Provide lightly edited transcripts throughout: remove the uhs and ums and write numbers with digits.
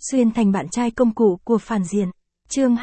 xuyên thành bạn trai công cụ của phản diện. Chương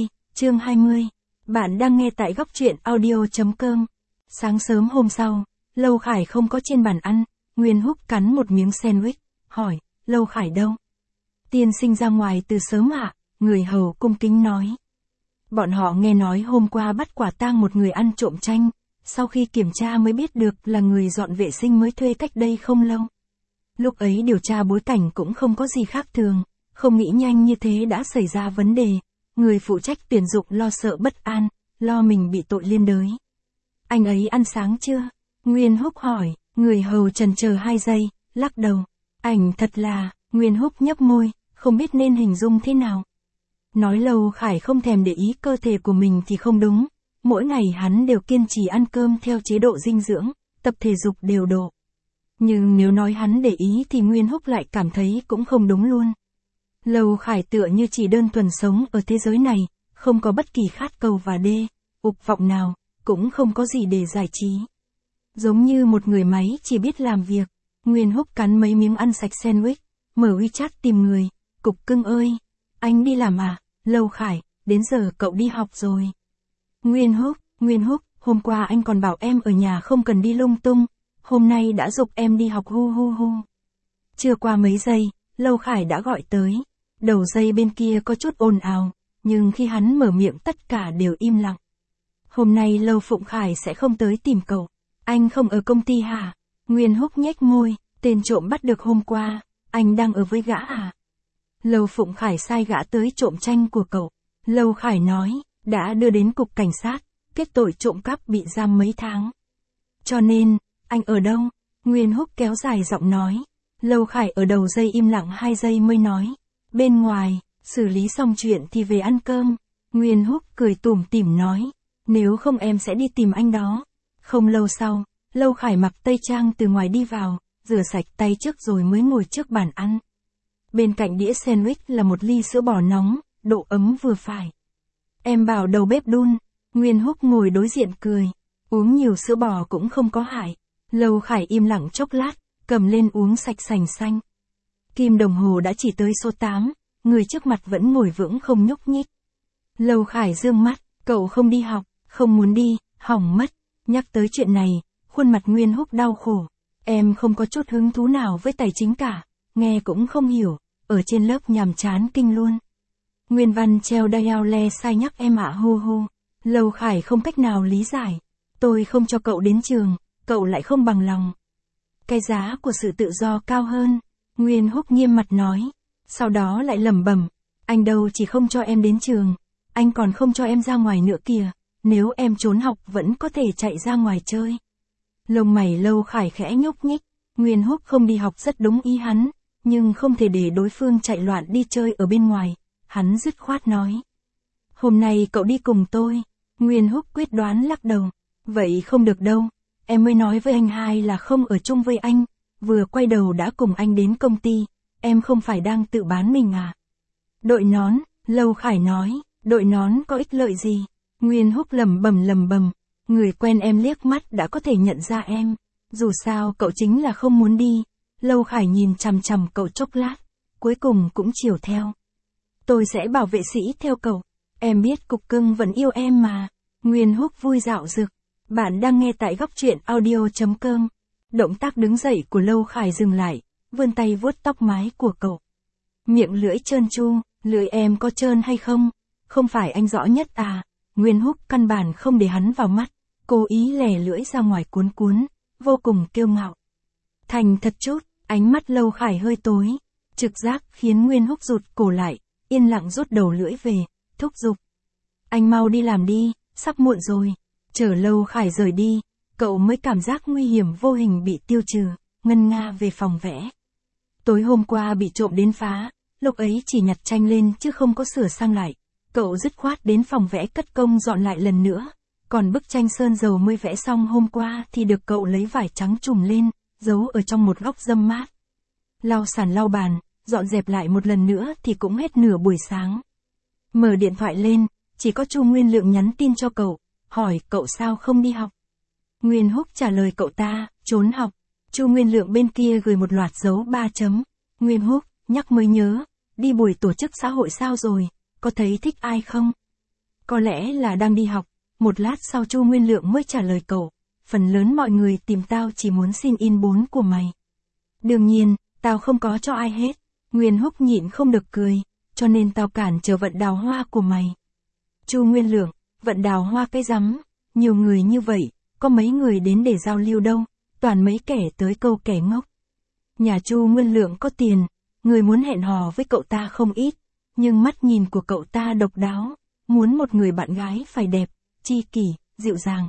20. Bạn đang nghe tại góc truyện audio.com. Sáng sớm hôm sau, Lâu Khải không có trên bàn ăn, Nguyên Húc cắn một miếng sandwich, hỏi, Lâu Khải đâu? Tiên sinh ra ngoài từ sớm ạ, người hầu cung kính nói. Bọn họ nghe nói hôm qua bắt quả tang một người ăn trộm chanh, sau khi kiểm tra mới biết được là người dọn vệ sinh mới thuê cách đây không lâu. Lúc ấy điều tra bối cảnh cũng không có gì khác thường, không nghĩ nhanh như thế đã xảy ra vấn đề, người phụ trách tuyển dụng lo sợ bất an, lo mình bị tội liên đới. Anh ấy ăn sáng chưa? Nguyên Húc hỏi, người hầu chần chờ 2 giây, lắc đầu. Ảnh thật là, Nguyên Húc nhấp môi, không biết nên hình dung thế nào. Nói Lâu Khải không thèm để ý cơ thể của mình thì không đúng, mỗi ngày hắn đều kiên trì ăn cơm theo chế độ dinh dưỡng, tập thể dục đều độ. Nhưng nếu nói hắn để ý thì Nguyên Húc lại cảm thấy cũng không đúng luôn. Lâu Khải tựa như chỉ đơn thuần sống ở thế giới này, không có bất kỳ khát cầu và ục vọng nào, cũng không có gì để giải trí. Giống như một người máy chỉ biết làm việc. Nguyên Húc cắn mấy miếng ăn sạch sandwich, mở WeChat tìm người, Cục Cưng ơi, anh đi làm à? Lâu Khải, đến giờ cậu đi học rồi. Nguyên Húc, hôm qua anh còn bảo em ở nhà không cần đi lung tung, hôm nay đã giục em đi học hu. Chưa qua mấy giây, Lâu Khải đã gọi tới. Đầu dây bên kia có chút ồn ào, nhưng khi hắn mở miệng tất cả đều im lặng. Hôm nay Lâu Phụng Khải sẽ không tới tìm cậu. Anh không ở công ty hả? Nguyên Húc nhếch môi, tên trộm bắt được hôm qua, anh đang ở với gã à? Lâu Phụng Khải sai gã tới trộm chanh của cậu. Lâu Khải nói, đã đưa đến cục cảnh sát, kết tội trộm cắp bị giam mấy tháng. Cho nên, anh ở đâu? Nguyên Húc kéo dài giọng nói. Lâu Khải ở đầu dây im lặng 2 giây mới nói. Bên ngoài, xử lý xong chuyện thì về ăn cơm. Nguyên Húc cười tủm tỉm nói. Nếu không em sẽ đi tìm anh đó. Không lâu sau, Lâu Khải mặc tây trang từ ngoài đi vào, rửa sạch tay trước rồi mới ngồi trước bàn ăn. Bên cạnh đĩa sandwich là một ly sữa bò nóng, độ ấm vừa phải. Em bảo đầu bếp đun. Nguyên Húc ngồi đối diện cười. Uống nhiều sữa bò cũng không có hại. Lâu Khải im lặng chốc lát, cầm lên uống sạch sành xanh. Kim đồng hồ đã chỉ tới số 8, người trước mặt vẫn ngồi vững không nhúc nhích. Lâu Khải dương mắt, cậu không đi học, không muốn đi, hỏng mất. Nhắc tới chuyện này, khuôn mặt Nguyên Húc đau khổ. Em không có chút hứng thú nào với tài chính cả, nghe cũng không hiểu, ở trên lớp nhàm chán kinh luôn. Nguyên văn treo đao le sai nhắc em ạ hu. Lâu Khải không cách nào lý giải. Tôi không cho cậu đến trường, cậu lại không bằng lòng. Cái giá của sự tự do cao hơn. Nguyên Húc nghiêm mặt nói. Sau đó lại lẩm bẩm. Anh đâu chỉ không cho em đến trường, anh còn không cho em ra ngoài nữa kìa. Nếu em trốn học vẫn có thể chạy ra ngoài chơi. Lông mày Lâu Khải khẽ nhúc nhích. Nguyên Húc không đi học rất đúng ý hắn, nhưng không thể để đối phương chạy loạn đi chơi ở bên ngoài. Hắn dứt khoát nói. Hôm nay cậu đi cùng tôi. Nguyên Húc quyết đoán lắc đầu. Vậy không được đâu. Em mới nói với anh hai là không ở chung với anh. Vừa quay đầu đã cùng anh đến công ty. Em không phải đang tự bán mình à? Đội nón, Lâu Khải nói. Đội nón có ích lợi gì? Nguyên Húc lẩm bẩm. Người quen em liếc mắt đã có thể nhận ra em. Dù sao cậu chính là không muốn đi. Lâu Khải nhìn chằm chằm cậu chốc lát. Cuối cùng cũng chiều theo. Tôi sẽ bảo vệ sĩ theo cậu. Em biết Cục Cưng vẫn yêu em mà. Nguyên Húc vui dạo dực. Bạn đang nghe tại góc truyện audio.com. Động tác đứng dậy của Lâu Khải dừng lại, vươn tay vuốt tóc mái của cậu. Miệng lưỡi trơn tru, lưỡi em có trơn hay không? Không phải anh rõ nhất à? Nguyên Húc căn bản không để hắn vào mắt, cố ý lè lưỡi ra ngoài cuốn, vô cùng kiêu ngạo. Thành thật chút, ánh mắt Lâu Khải hơi tối, trực giác khiến Nguyên Húc rụt cổ lại, yên lặng rút đầu lưỡi về, thúc giục. Anh mau đi làm đi, sắp muộn rồi. Chờ Lâu Khải rời đi, cậu mới cảm giác nguy hiểm vô hình bị tiêu trừ, ngân nga về phòng vẽ. Tối hôm qua bị trộm đến phá, lúc ấy chỉ nhặt tranh lên chứ không có sửa sang lại. Cậu dứt khoát đến phòng vẽ cất công dọn lại lần nữa. Còn bức tranh sơn dầu mới vẽ xong hôm qua thì được cậu lấy vải trắng trùm lên, giấu ở trong một góc râm mát. Lau sàn lau bàn, dọn dẹp lại một lần nữa thì cũng hết nửa buổi sáng. Mở điện thoại lên, chỉ có Chu Nguyên Lượng nhắn tin cho cậu, hỏi cậu sao không đi học. Nguyên Húc trả lời cậu ta, trốn học. Chu Nguyên Lượng bên kia gửi một loạt dấu 3 chấm. Nguyên Húc, nhắc mới nhớ, đi buổi tổ chức xã hội sao rồi, có thấy thích ai không? Có lẽ là đang đi học. Một lát sau Chu Nguyên Lượng mới trả lời cậu, phần lớn mọi người tìm tao chỉ muốn xin in 4 của mày. Đương nhiên, tao không có cho ai hết. Nguyên Húc nhịn không được cười, cho nên tao cản trở vận đào hoa của mày. Chu Nguyên Lượng, vận đào hoa cái rắm, nhiều người như vậy, có mấy người đến để giao lưu đâu, toàn mấy kẻ tới câu kẻ ngốc. Nhà Chu Nguyên Lượng có tiền, người muốn hẹn hò với cậu ta không ít, nhưng mắt nhìn của cậu ta độc đáo, muốn một người bạn gái phải đẹp, chi kỷ, dịu dàng.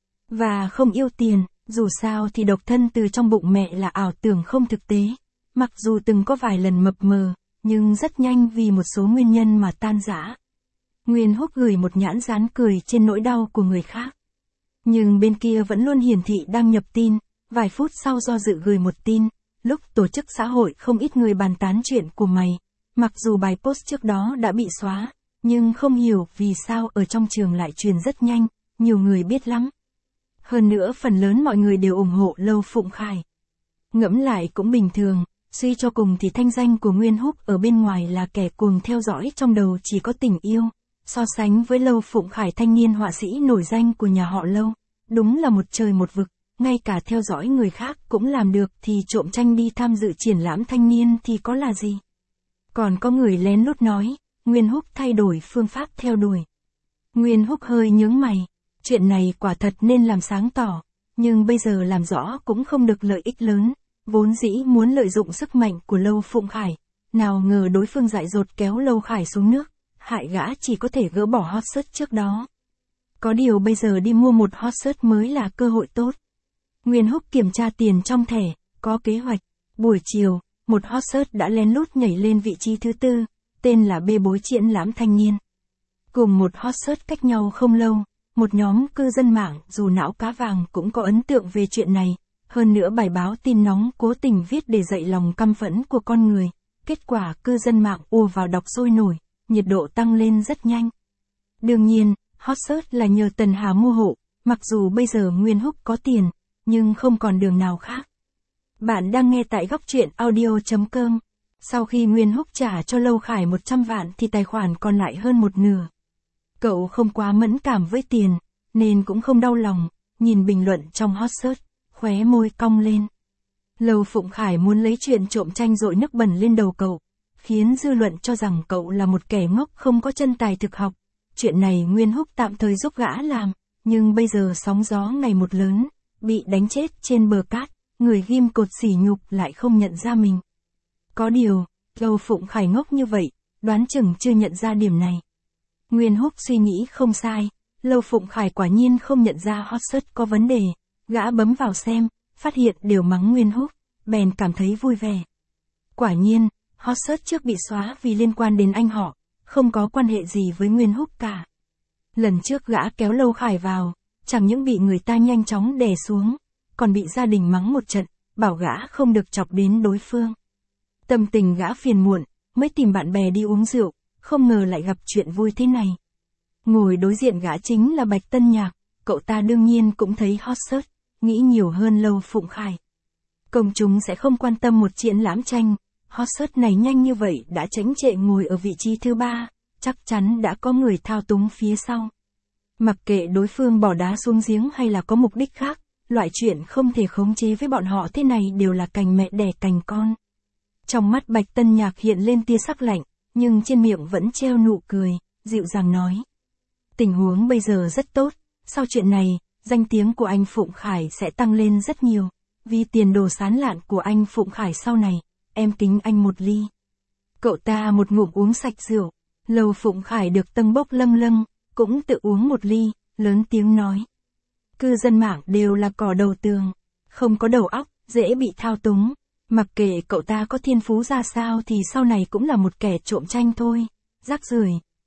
Và không yêu tiền, dù sao thì độc thân từ trong bụng mẹ là ảo tưởng không thực tế. Mặc dù từng có vài lần mập mờ, nhưng rất nhanh vì một số nguyên nhân mà tan rã. Nguyên Húc gửi một nhãn dán cười trên nỗi đau của người khác. Nhưng bên kia vẫn luôn hiển thị đang nhập tin, vài phút sau do dự gửi một tin, lúc tổ chức xã hội không ít người bàn tán chuyện của mày. Mặc dù bài post trước đó đã bị xóa, nhưng không hiểu vì sao ở trong trường lại truyền rất nhanh, nhiều người biết lắm. Hơn nữa phần lớn mọi người đều ủng hộ Lâu Phụng Khải. Ngẫm lại cũng bình thường, suy cho cùng thì thanh danh của Nguyên Húc ở bên ngoài là kẻ cuồng theo dõi, trong đầu chỉ có tình yêu. So sánh với Lâu Phụng Khải, thanh niên họa sĩ nổi danh của nhà họ Lâu, đúng là một trời một vực, ngay cả theo dõi người khác cũng làm được thì trộm tranh đi tham dự triển lãm thanh niên thì có là gì. Còn có người lén lút nói, Nguyên Húc thay đổi phương pháp theo đuổi. Nguyên Húc hơi nhướng mày, chuyện này quả thật nên làm sáng tỏ, nhưng bây giờ làm rõ cũng không được lợi ích lớn, vốn dĩ muốn lợi dụng sức mạnh của Lâu Phụng Khải, nào ngờ đối phương dại dột kéo Lâu Khải xuống nước, hại gã chỉ có thể gỡ bỏ hot search trước đó. Có điều bây giờ đi mua một hot search mới là cơ hội tốt. Nguyên Húc kiểm tra tiền trong thẻ, có kế hoạch. Buổi chiều, một hot search đã lén lút nhảy lên vị trí thứ 4, tên là Bê bối triển lãm thanh niên. Cùng một hot search cách nhau không lâu, một nhóm cư dân mạng dù não cá vàng cũng có ấn tượng về chuyện này. Hơn nữa bài báo tin nóng cố tình viết để dậy lòng căm phẫn của con người. Kết quả cư dân mạng ùa vào đọc sôi nổi, nhiệt độ tăng lên rất nhanh. Đương nhiên, hot search là nhờ Tần Hà mua hộ, mặc dù bây giờ Nguyên Húc có tiền, nhưng không còn đường nào khác. Bạn đang nghe tại góc truyện audio.com. Sau khi Nguyên Húc trả cho Lâu Khải 100 vạn thì tài khoản còn lại hơn một nửa. Cậu không quá mẫn cảm với tiền, nên cũng không đau lòng, nhìn bình luận trong hot search, khóe môi cong lên. Lâu Phụng Khải muốn lấy chuyện trộm tranh dội nước bẩn lên đầu cậu, khiến dư luận cho rằng cậu là một kẻ ngốc không có chân tài thực học. Chuyện này Nguyên Húc tạm thời giúp gã làm, nhưng bây giờ sóng gió ngày một lớn, bị đánh chết trên bờ cát, người ghim cột sỉ nhục lại không nhận ra mình. Có điều, Lâu Phụng Khải ngốc như vậy, đoán chừng chưa nhận ra điểm này. Nguyên Húc suy nghĩ không sai, Lâu Phụng Khải quả nhiên không nhận ra hot search có vấn đề, gã bấm vào xem, phát hiện đều mắng Nguyên Húc, bèn cảm thấy vui vẻ. Quả nhiên, hot search trước bị xóa vì liên quan đến anh họ, không có quan hệ gì với Nguyên Húc cả. Lần trước gã kéo Lâu Khải vào, chẳng những bị người ta nhanh chóng đè xuống, còn bị gia đình mắng một trận, bảo gã không được chọc đến đối phương. Tâm tình gã phiền muộn, mới tìm bạn bè đi uống rượu, không ngờ lại gặp chuyện vui thế này. Ngồi đối diện gã chính là Bạch Tân Nhạc, cậu ta đương nhiên cũng thấy hot search, nghĩ nhiều hơn Lâu Phụng Khải. Công chúng sẽ không quan tâm một triển lãm tranh, hot search này nhanh như vậy đã chễnh trệ ngồi ở vị trí thứ 3, chắc chắn đã có người thao túng phía sau. Mặc kệ đối phương bỏ đá xuống giếng hay là có mục đích khác, loại chuyện không thể khống chế với bọn họ thế này đều là cành mẹ đẻ cành con. Trong mắt Bạch Tân Nhạc hiện lên tia sắc lạnh, nhưng trên miệng vẫn treo nụ cười, dịu dàng nói. Tình huống bây giờ rất tốt, sau chuyện này, danh tiếng của anh Phụng Khải sẽ tăng lên rất nhiều. Vì tiền đồ sáng lạn của anh Phụng Khải sau này, em kính anh một ly. Cậu ta một ngụm uống sạch rượu, Lâu Phụng Khải được tâng bốc lâng lâng, cũng tự uống một ly, lớn tiếng nói. Cư dân mạng đều là cỏ đầu tường, không có đầu óc, dễ bị thao túng. Mặc kệ cậu ta có thiên phú ra sao thì sau này cũng là một kẻ trộm tranh thôi, rác rưởi.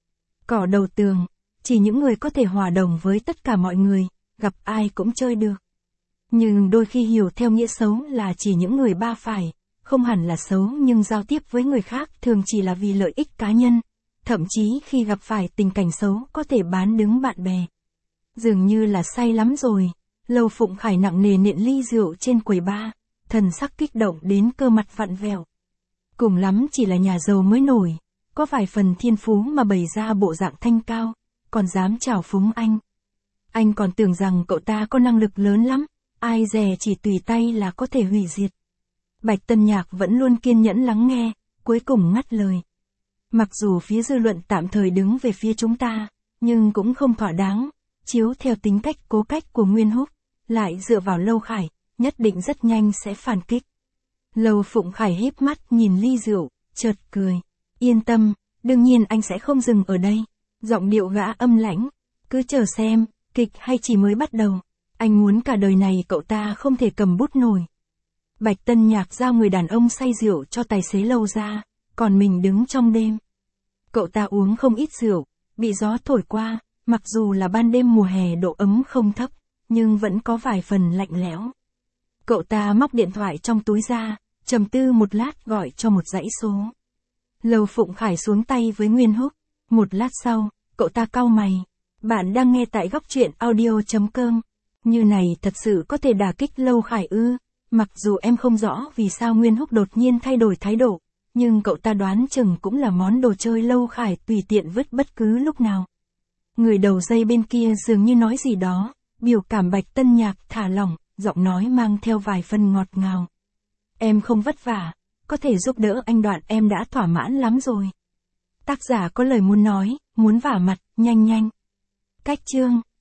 Cỏ đầu tường, chỉ những người có thể hòa đồng với tất cả mọi người, gặp ai cũng chơi được. Nhưng đôi khi hiểu theo nghĩa xấu là chỉ những người ba phải, không hẳn là xấu nhưng giao tiếp với người khác thường chỉ là vì lợi ích cá nhân, thậm chí khi gặp phải tình cảnh xấu có thể bán đứng bạn bè. Dường như là say lắm rồi, Lâu Phụng Khải nặng nề nện ly rượu trên quầy bar, thần sắc kích động đến cơ mặt vặn vẹo. Cùng lắm chỉ là nhà giàu mới nổi, có vài phần thiên phú mà bày ra bộ dạng thanh cao, còn dám trào phúng anh. Anh còn tưởng rằng cậu ta có năng lực lớn lắm, ai dè chỉ tùy tay là có thể hủy diệt. Bạch Tân Nhạc vẫn luôn kiên nhẫn lắng nghe, cuối cùng ngắt lời. Mặc dù phía dư luận tạm thời đứng về phía chúng ta, nhưng cũng không thỏa đáng, chiếu theo tính cách cố cách của Nguyên Húc, lại dựa vào Lâu Khải, nhất định rất nhanh sẽ phản kích. Lâu Phụng Khải híp mắt nhìn ly rượu, chợt cười. Yên tâm, đương nhiên anh sẽ không dừng ở đây. Giọng điệu gã âm lãnh, cứ chờ xem, kịch hay chỉ mới bắt đầu. Anh muốn cả đời này cậu ta không thể cầm bút nổi. Bạch Tân Nhạc giao người đàn ông say rượu cho tài xế Lâu ra, còn mình đứng trong đêm. Cậu ta uống không ít rượu, bị gió thổi qua, mặc dù là ban đêm mùa hè độ ấm không thấp, nhưng vẫn có vài phần lạnh lẽo. Cậu ta móc điện thoại trong túi ra, trầm tư một lát gọi cho một dãy số. Lâu Phụng Khải xuống tay với Nguyên Húc. Một lát sau, cậu ta cau mày. Bạn đang nghe tại góc truyện audio.com. Như này thật sự có thể đả kích Lâu Khải ư? Mặc dù em không rõ vì sao Nguyên Húc đột nhiên thay đổi thái độ, nhưng cậu ta đoán chừng cũng là món đồ chơi Lâu Khải tùy tiện vứt bất cứ lúc nào. Người đầu dây bên kia dường như nói gì đó, biểu cảm Bạch Tân Nhạc thả lỏng, giọng nói mang theo vài phần ngọt ngào. Em không vất vả, có thể giúp đỡ anh Đoạn em đã thỏa mãn lắm rồi. Tác giả có lời muốn nói, muốn vả mặt, nhanh nhanh. Cách chương